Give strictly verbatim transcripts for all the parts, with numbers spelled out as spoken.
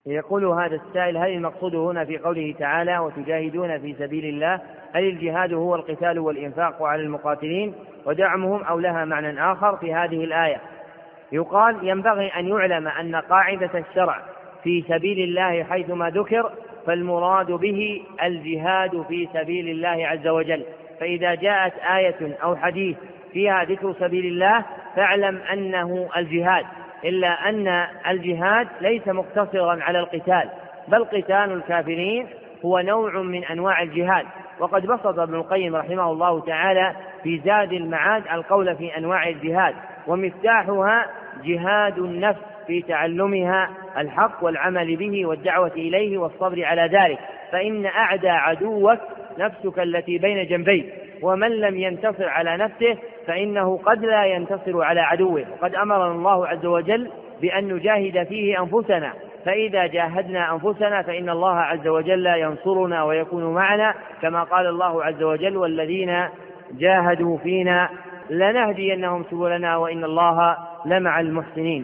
يقول هذا السائل: هل المقصود هنا في قوله تعالى وتجاهدون في سبيل الله هل الجهاد هو القتال والإنفاق على المقاتلين ودعمهم أو لها معنى آخر في هذه الآية؟ يقال: ينبغي أن يعلم أن قاعدة الشرع في سبيل الله حيثما ذكر فالمراد به الجهاد في سبيل الله عز وجل، فإذا جاءت آية أو حديث فيها ذكر سبيل الله فاعلم أنه الجهاد، إلا أن الجهاد ليس مقتصرا على القتال، بل قتال الكافرين هو نوع من أنواع الجهاد. وقد بسط ابن القيم رحمه الله تعالى في زاد المعاد القول في أنواع الجهاد، ومفتاحها جهاد النفس في تعلمها الحق والعمل به والدعوة إليه والصبر على ذلك، فإن أعدى عدوك نفسك التي بين جنبيك، ومن لم ينتصر على نفسه فإنه قد لا ينتصر على عدوه. وقد أمرنا الله عز وجل بأن نجاهد فيه أنفسنا، فإذا جاهدنا أنفسنا فإن الله عز وجل ينصرنا ويكون معنا، كما قال الله عز وجل: والذين جاهدوا فينا لنهدينهم سبلنا وإن الله لمع المحسنين.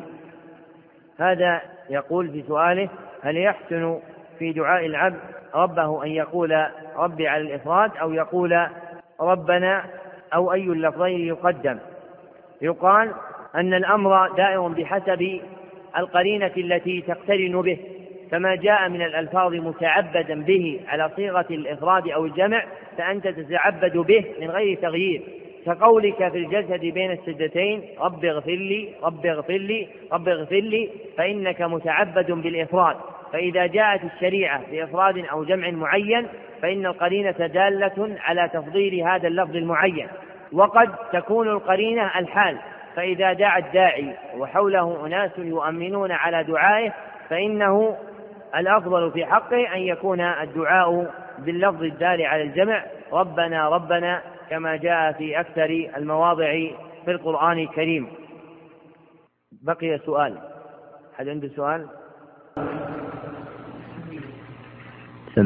هذا يقول في سؤاله: هل يحسن في دعاء العبد ربه أن يقول ربي على الإفراد أو يقول ربنا، أو أي اللفظين يقدم؟ يقال أن الأمر دائر بحسب القرينة التي تقترن به، فما جاء من الألفاظ متعبدا به على صيغة الإفراد أو الجمع فأنت تتعبد به من غير تغيير، كقولك في الجسد بين السجدتين: رب اغفر لي رب اغفر لي رب اغفر لي، فإنك متعبد بالإفراد. فإذا جاءت الشريعة بإفراد أو جمع معين فإن القرينة دالة على تفضيل هذا اللفظ المعين، وقد تكون القرينة الحال، فإذا دعا الداعي وحوله أناس يؤمنون على دعائه فإنه الأفضل في حقه أن يكون الدعاء باللفظ الدال على الجمع: ربنا ربنا، كما جاء في أكثر المواضع في القرآن الكريم. بقي سؤال، هل عنده سؤال؟ سم.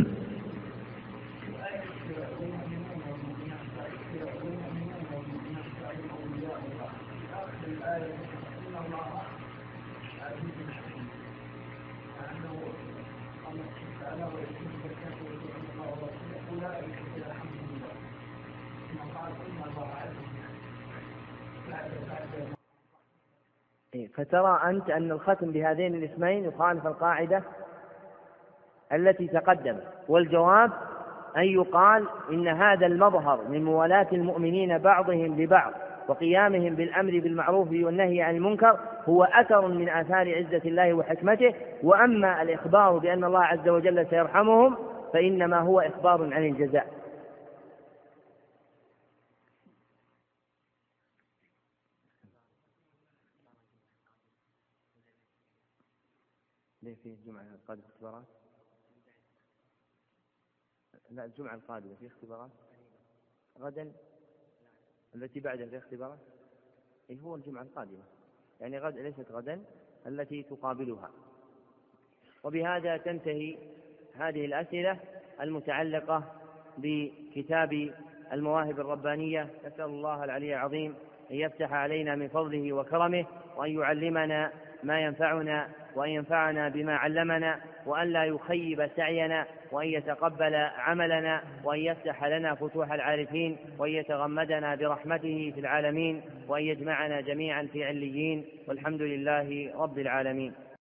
فترى أنت أن الختم بهذين الاسمين يخالف القاعدة التي تقدم، والجواب أن يقال إن هذا المظهر من موالاة المؤمنين بعضهم لبعض وقيامهم بالأمر بالمعروف والنهي عن المنكر هو أثر من آثار عزة الله وحكمته، وأما الإخبار بأن الله عز وجل سيرحمهم فإنما هو إخبار عن الجزاء. في الجمعة القادمة اختبارات؟ لا، الجمعة القادمة في اختبارات، غدا التي بعدها في اختبارات. إيه هو الجمعة القادمة، يعني غد ليست غدا التي تقابلها. وبهذا تنتهي هذه الأسئلة المتعلقة بكتاب المواهب الربانية. نسأل الله العلي العظيم أن يفتح علينا من فضله وكرمه، وأن يعلمنا ما ينفعنا، وأن ينفعنا بما علمنا، وأن لا يخيب سعينا، وأن يتقبل عملنا، وأن يفتح لنا فتوح العارفين، وأن يتغمدنا برحمته في العالمين، وأن يجمعنا جميعا في عليين، والحمد لله رب العالمين.